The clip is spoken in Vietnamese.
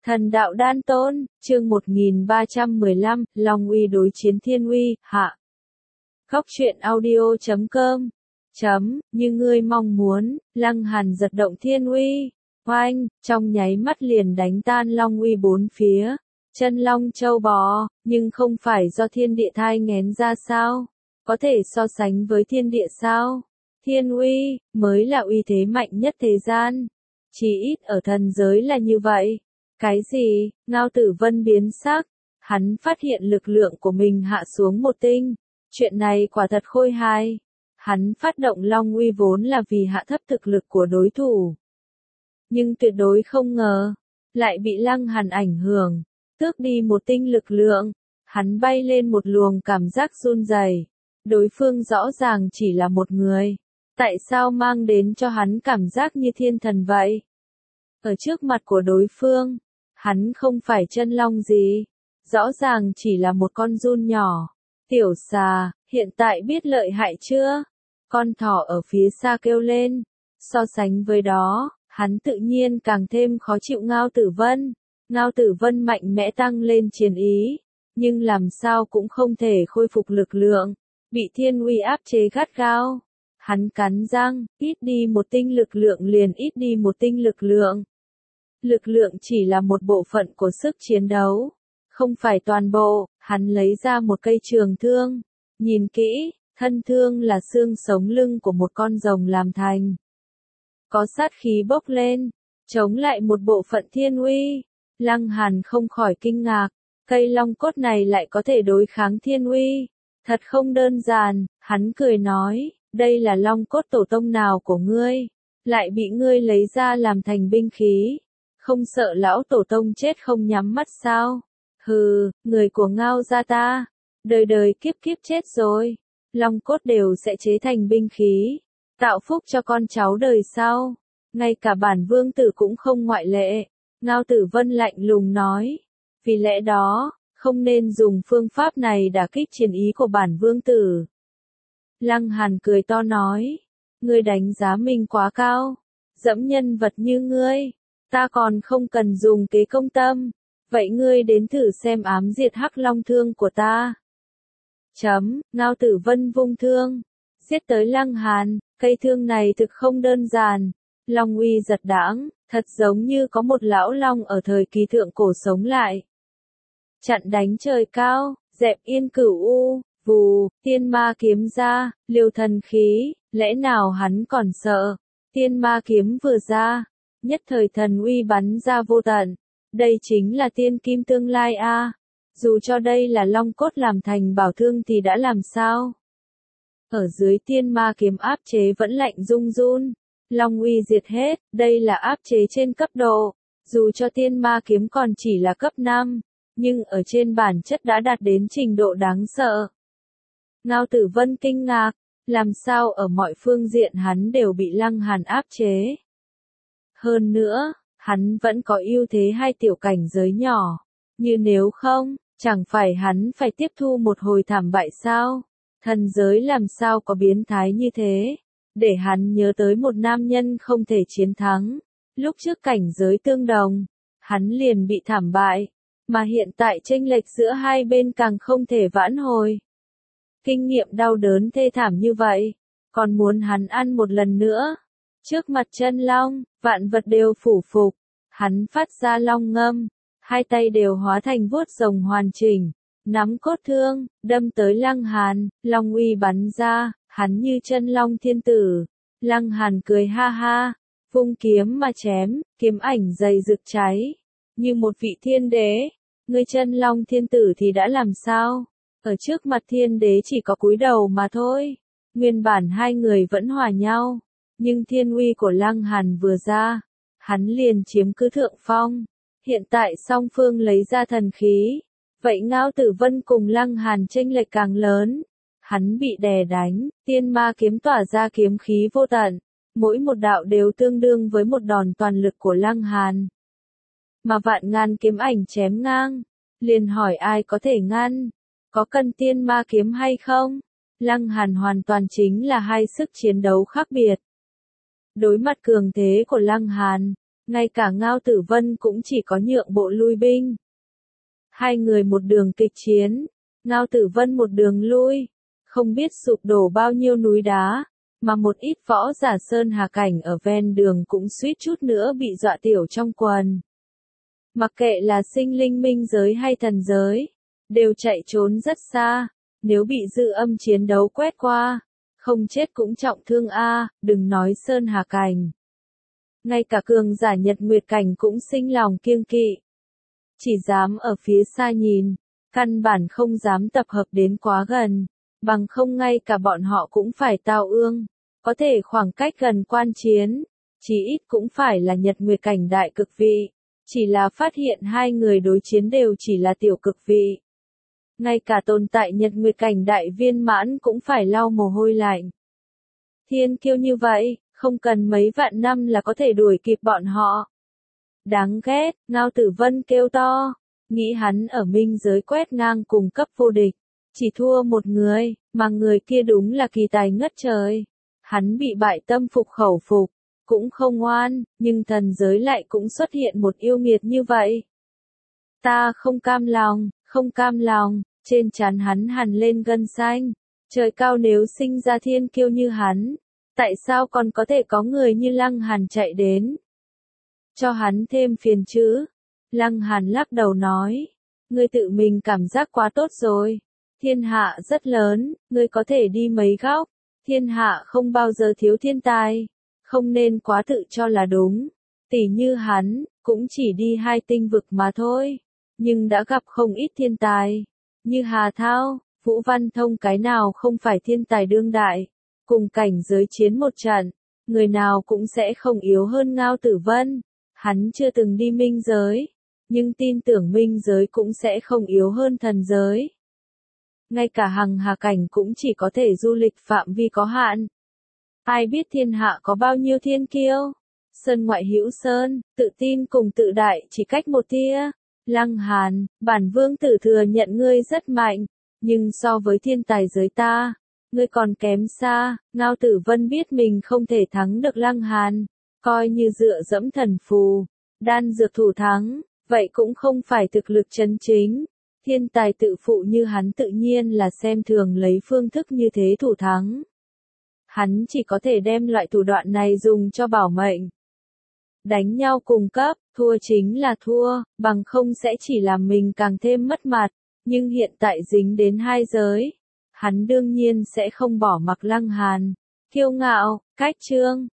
Thần đạo đan tôn, chương 1315, Long uy đối chiến thiên uy, hạ. Góc truyện audio.com. Như ngươi mong muốn, Lăng Hàn giật động thiên uy, oanh, trong nháy mắt liền đánh tan Long uy bốn phía, chân long châu bò, nhưng không phải do thiên địa thai nghén ra sao? Có thể so sánh với thiên địa sao? Thiên uy, mới là uy thế mạnh nhất thế gian. Chỉ ít ở thần giới là như vậy. Cái gì? Ngao Tử Vân biến sắc, hắn phát hiện lực lượng của mình hạ xuống một tinh. Chuyện này quả thật khôi hài. Hắn phát động Long uy vốn là vì hạ thấp thực lực của đối thủ. Nhưng tuyệt đối không ngờ, lại bị Lăng Hàn ảnh hưởng, tước đi một tinh lực lượng. Hắn bay lên một luồng cảm giác run rẩy. Đối phương rõ ràng chỉ là một người. Tại sao mang đến cho hắn cảm giác như thiên thần vậy? Ở trước mặt của đối phương, hắn không phải chân long gì, rõ ràng chỉ là một con giun nhỏ. Tiểu xà, hiện tại biết lợi hại chưa? Con thỏ ở phía xa kêu lên. So sánh với đó, hắn tự nhiên càng thêm khó chịu Ngao Tử Vân. Ngao Tử Vân mạnh mẽ tăng lên chiến ý, nhưng làm sao cũng không thể khôi phục lực lượng, bị thiên uy áp chế gắt gao. Hắn cắn răng, ít đi một tinh lực lượng liền ít đi một tinh lực lượng. Lực lượng chỉ là một bộ phận của sức chiến đấu, không phải toàn bộ. Hắn lấy ra một cây trường thương, nhìn kỹ, thân thương là xương sống lưng của một con rồng làm thành. Có sát khí bốc lên, chống lại một bộ phận thiên uy. Lăng Hàn không khỏi kinh ngạc, cây long cốt này lại có thể đối kháng thiên uy. Thật không đơn giản, hắn cười nói, đây là long cốt tổ tông nào của ngươi, lại bị ngươi lấy ra làm thành binh khí. Không sợ lão tổ tông chết không nhắm mắt sao? Hừ, người của Ngao gia ta, đời đời kiếp kiếp chết rồi. Long cốt đều sẽ chế thành binh khí, tạo phúc cho con cháu đời sau. Ngay cả bản vương tử cũng không ngoại lệ. Ngao Tử Vân lạnh lùng nói. Vì lẽ đó, không nên dùng phương pháp này đả kích chiến ý của bản vương tử. Lăng Hàn cười to nói. Ngươi đánh giá mình quá cao. Dẫm nhân vật như ngươi, ta còn không cần dùng kế công tâm. Vậy ngươi đến thử xem ám diệt hắc long thương của ta. Ngao Tử Vân vung thương, giết tới Lăng Hàn. Cây thương này thực không đơn giản. Long uy giật đãng, thật giống như có một lão long ở thời kỳ thượng cổ sống lại. Chặn đánh trời cao, dẹp yên cửu u, vù, tiên ma kiếm ra, liều thần khí, lẽ nào hắn còn sợ? Tiên ma kiếm vừa ra, nhất thời thần uy bắn ra vô tận. Đây chính là tiên kim tương lai a. Dù cho đây là long cốt làm thành bảo thương thì đã làm sao? Ở dưới tiên ma kiếm áp chế vẫn lạnh rung run. Long uy diệt hết, đây là áp chế trên cấp độ. Dù cho tiên ma kiếm còn chỉ là cấp 5, nhưng ở trên bản chất đã đạt đến trình độ đáng sợ. Ngao Tử Vân kinh ngạc, làm sao ở mọi phương diện hắn đều bị Lăng Hàn áp chế. Hơn nữa, hắn vẫn có ưu thế hai tiểu cảnh giới nhỏ. Như nếu không, chẳng phải hắn phải tiếp thu một hồi thảm bại sao? Thần giới làm sao có biến thái như thế? Để hắn nhớ tới một nam nhân không thể chiến thắng. Lúc trước cảnh giới tương đồng, hắn liền bị thảm bại. Mà hiện tại chênh lệch giữa hai bên càng không thể vãn hồi. Kinh nghiệm đau đớn thê thảm như vậy, còn muốn hắn ăn một lần nữa. Trước mặt chân long, vạn vật đều phủ phục. Hắn phát ra long ngâm, hai tay đều hóa thành vuốt rồng hoàn chỉnh, nắm cốt thương, đâm tới Lăng Hàn. Long uy bắn ra, hắn như chân long thiên tử. Lăng Hàn cười ha ha, vung kiếm mà chém, kiếm ảnh dày rực cháy, như một vị thiên đế. Ngươi chân long thiên tử thì đã làm sao? Ở trước mặt thiên đế chỉ có cúi đầu mà thôi. Nguyên bản hai người vẫn hòa nhau, nhưng thiên uy của Lăng Hàn vừa ra, hắn liền chiếm cứ thượng phong. Hiện tại song phương lấy ra thần khí, vậy Ngao Tử Vân cùng Lăng Hàn chênh lệch càng lớn. Hắn bị đè đánh, tiên ma kiếm tỏa ra kiếm khí vô tận, mỗi một đạo đều tương đương với một đòn toàn lực của Lăng Hàn. Mà vạn ngàn kiếm ảnh chém ngang, liền hỏi ai có thể ngăn, có cần tiên ma kiếm hay không? Lăng Hàn hoàn toàn chính là hai sức chiến đấu khác biệt. Đối mặt cường thế của Lăng Hàn, Ngay cả Ngao Tử Vân cũng chỉ có nhượng bộ lui binh. Hai người một đường kịch chiến, Ngao Tử Vân một đường lui, không biết sụp đổ bao nhiêu núi đá, mà một ít võ giả sơn hà cảnh ở ven đường cũng suýt chút nữa bị dọa tiểu trong quần. Mặc kệ là sinh linh minh giới hay thần giới, đều chạy trốn rất xa, nếu bị dư âm chiến đấu quét qua, không chết cũng trọng thương a, đừng nói sơn hà cảnh. Ngay cả cường giả Nhật Nguyệt cảnh cũng sinh lòng kiêng kỵ. Chỉ dám ở phía xa nhìn, căn bản không dám tập hợp đến quá gần, bằng không ngay cả bọn họ cũng phải tao ương, có thể khoảng cách gần quan chiến, chí ít cũng phải là Nhật Nguyệt cảnh đại cực vị, chỉ là phát hiện hai người đối chiến đều chỉ là tiểu cực vị. Ngay cả tồn tại Nhật Nguyệt cảnh đại viên mãn cũng phải lau mồ hôi lạnh. Thiên kiêu như vậy, không cần mấy vạn năm là có thể đuổi kịp bọn họ. Đáng ghét, Ngao Tử Vân kêu to, nghĩ hắn ở minh giới quét ngang cùng cấp vô địch, chỉ thua một người, mà người kia đúng là kỳ tài ngất trời. Hắn bị bại tâm phục khẩu phục, cũng không ngoan, nhưng thần giới lại cũng xuất hiện một yêu nghiệt như vậy. Ta không cam lòng, không cam lòng, trên trán hắn hằn lên gân xanh, trời cao nếu sinh ra thiên kiêu như hắn, tại sao còn có thể có người như Lăng Hàn chạy đến? Cho hắn thêm phiền chứ? Lăng Hàn lắc đầu nói, ngươi tự mình cảm giác quá tốt rồi. Thiên hạ rất lớn, ngươi có thể đi mấy góc. Thiên hạ không bao giờ thiếu thiên tài, không nên quá tự cho là đúng. Tỷ như hắn, cũng chỉ đi 2 tinh vực mà thôi, nhưng đã gặp không ít thiên tài, như Hà Thao, Vũ Văn Thông, cái nào không phải thiên tài đương đại, cùng cảnh giới chiến một trận, người nào cũng sẽ không yếu hơn Ngao Tử Vân. Hắn chưa từng đi minh giới, nhưng tin tưởng minh giới cũng sẽ không yếu hơn thần giới. Ngay cả hằng hà cảnh cũng chỉ có thể du lịch phạm vi có hạn. Ai biết thiên hạ có bao nhiêu thiên kiêu? Sơn ngoại hữu sơn, tự tin cùng tự đại chỉ cách một tia. Lăng Hàn, bản vương tử thừa nhận ngươi rất mạnh, nhưng so với thiên tài giới ta, ngươi còn kém xa. Ngao Tử Vân biết mình không thể thắng được Lăng Hàn, coi như dựa dẫm thần phù, đan dược thủ thắng, vậy cũng không phải thực lực chân chính. Thiên tài tự phụ như hắn tự nhiên là xem thường lấy phương thức như thế thủ thắng. Hắn chỉ có thể đem loại thủ đoạn này dùng cho bảo mệnh. Đánh nhau cùng cấp, thua chính là thua, bằng không sẽ chỉ làm mình càng thêm mất mặt. Nhưng hiện tại dính đến 2 giới, hắn đương nhiên sẽ không bỏ mặc Lăng Hàn. Kiêu ngạo, cách chương.